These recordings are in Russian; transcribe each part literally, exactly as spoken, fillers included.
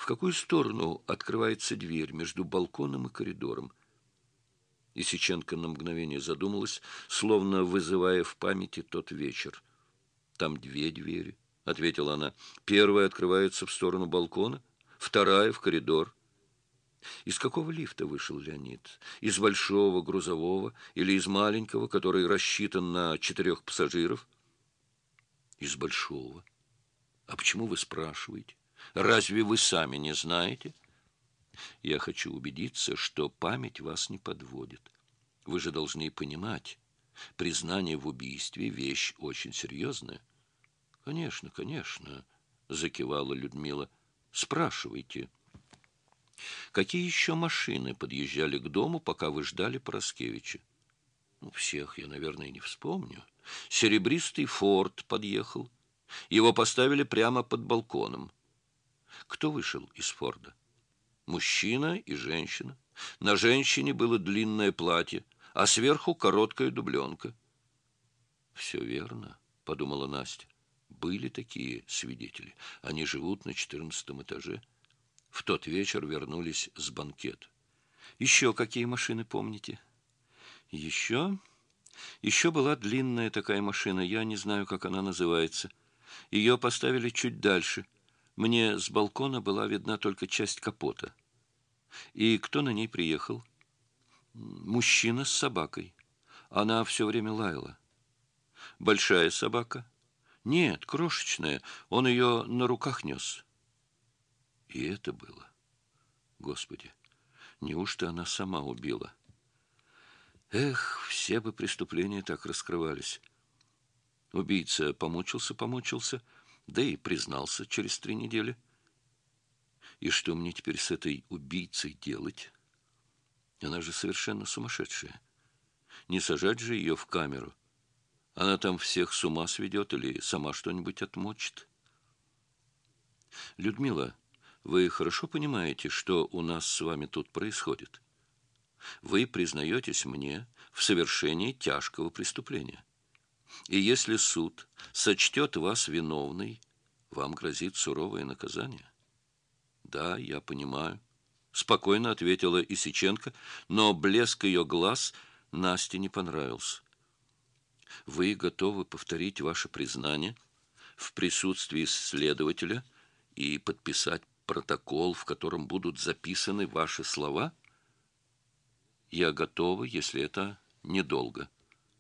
какую сторону открывается дверь между балконом и коридором? Исиченко на мгновение задумалась, словно вызывая в памяти тот вечер. «Там две двери», — ответила она. «Первая открывается в сторону балкона, вторая — в коридор». Из какого лифта вышел Леонид? Из большого грузового или из маленького, который рассчитан на четырех пассажиров? Из большого. А почему вы спрашиваете? Разве вы сами не знаете? Я хочу убедиться, что память вас не подводит. Вы же должны понимать, признание в убийстве — вещь очень серьезная. Конечно, конечно, закивала Людмила. Спрашивайте. Какие еще машины подъезжали к дому, пока вы ждали Пороскевича? Ну, всех я, наверное, не вспомню. Серебристый «Форд» подъехал. Его поставили прямо под балконом. Кто вышел из «Форда»? Мужчина и женщина. На женщине было длинное платье, а сверху короткая дубленка. «Все верно», — подумала Настя. «Были такие свидетели. Они живут на четырнадцатом этаже. В тот вечер вернулись с банкета. Еще какие машины помните?» «Еще? Еще была длинная такая машина. Я не знаю, как она называется. Ее поставили чуть дальше. Мне с балкона была видна только часть капота. И кто на ней приехал? Мужчина с собакой. Она все время лаяла. Большая собака? Нет, крошечная. Он ее на руках нес. И это было. Господи, неужто она сама убила? Эх, все бы преступления так раскрывались. Убийца помучился, помучился, да и признался через три недели. И что мне теперь с этой убийцей делать? Она же совершенно сумасшедшая. Не сажать же ее в камеру. Она там всех с ума сведет или сама что-нибудь отмочит. Людмила, вы хорошо понимаете, что у нас с вами тут происходит? Вы признаетесь мне в совершении тяжкого преступления. И если суд сочтет вас виновной, вам грозит суровое наказание. Да, я понимаю. Спокойно ответила Исиченко, но блеск ее глаз Насте не понравился. Вы готовы повторить ваше признание в присутствии следователя и подписать протокол, в котором будут записаны ваши слова? Я готова, если это недолго.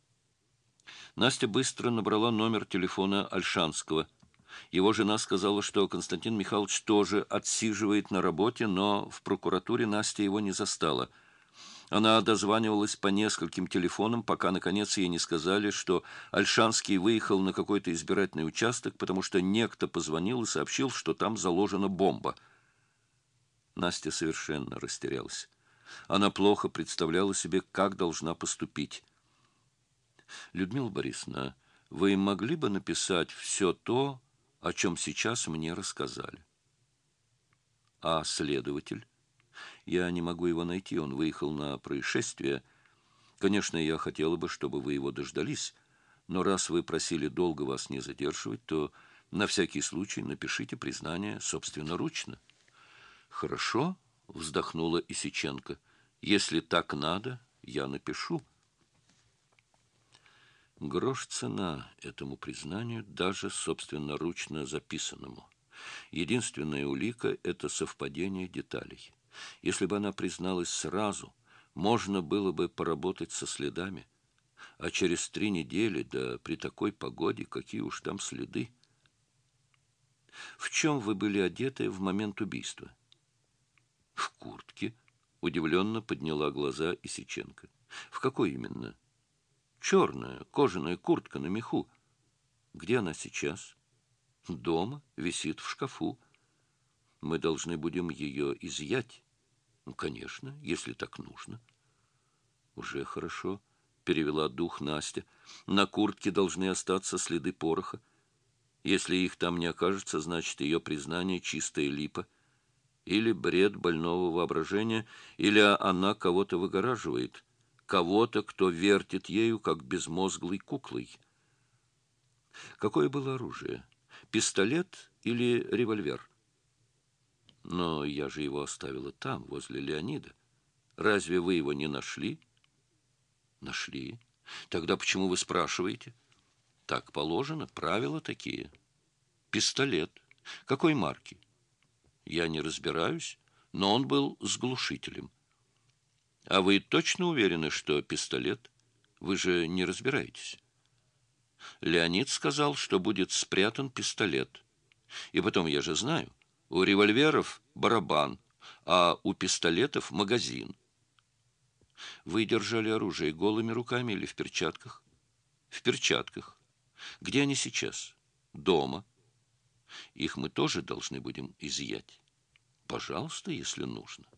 Настя быстро набрала номер телефона Ольшанского. Его жена сказала, что Константин Михайлович тоже отсиживает на работе, но в прокуратуре Настя его не застала. Она дозванивалась по нескольким телефонам, пока, наконец, ей не сказали, что Ольшанский выехал на какой-то избирательный участок, потому что некто позвонил и сообщил, что там заложена бомба. Настя совершенно растерялась. Она плохо представляла себе, как должна поступить. «Людмила Борисовна, вы могли бы написать все то, о чем сейчас мне рассказали?» «А следователь? Я не могу его найти, он выехал на происшествие. Конечно, я хотела бы, чтобы вы его дождались, но раз вы просили долго вас не задерживать, то на всякий случай напишите признание собственноручно». «Хорошо», — вздохнула Исиченко, — «если так надо, я напишу». Грош цена этому признанию, даже собственноручно записанному. Единственная улика — это совпадение деталей. Если бы она призналась сразу, можно было бы поработать со следами. А через три недели, да при такой погоде, какие уж там следы. В чем вы были одеты в момент убийства? В куртке. Удивленно подняла глаза Исиченко. В какой именно? Черная кожаная куртка на меху. Где она сейчас? Дома, висит в шкафу. Мы должны будем ее изъять. Ну, конечно, если так нужно. Уже хорошо, перевела дух Настя. На куртке должны остаться следы пороха. Если их там не окажется, значит, ее признание чистая липа. Или бред больного воображения, или она кого-то выгораживает. Кого-то, кто вертит ею, как безмозглой куклой. Какое было оружие? Пистолет или револьвер? Но я же его оставила там, возле Леонида. Разве вы его не нашли? Нашли. Тогда почему вы спрашиваете? Так положено, правила такие. Пистолет. Какой марки? Я не разбираюсь, но он был с глушителем. А вы точно уверены, что пистолет? Вы же не разбираетесь. Леонид сказал, что будет спрятан пистолет. И потом, я же знаю, у револьверов барабан, а у пистолетов магазин. Вы держали оружие голыми руками или в перчатках? В перчатках. Где они сейчас? Дома. Их мы тоже должны будем изъять. Пожалуйста, если нужно.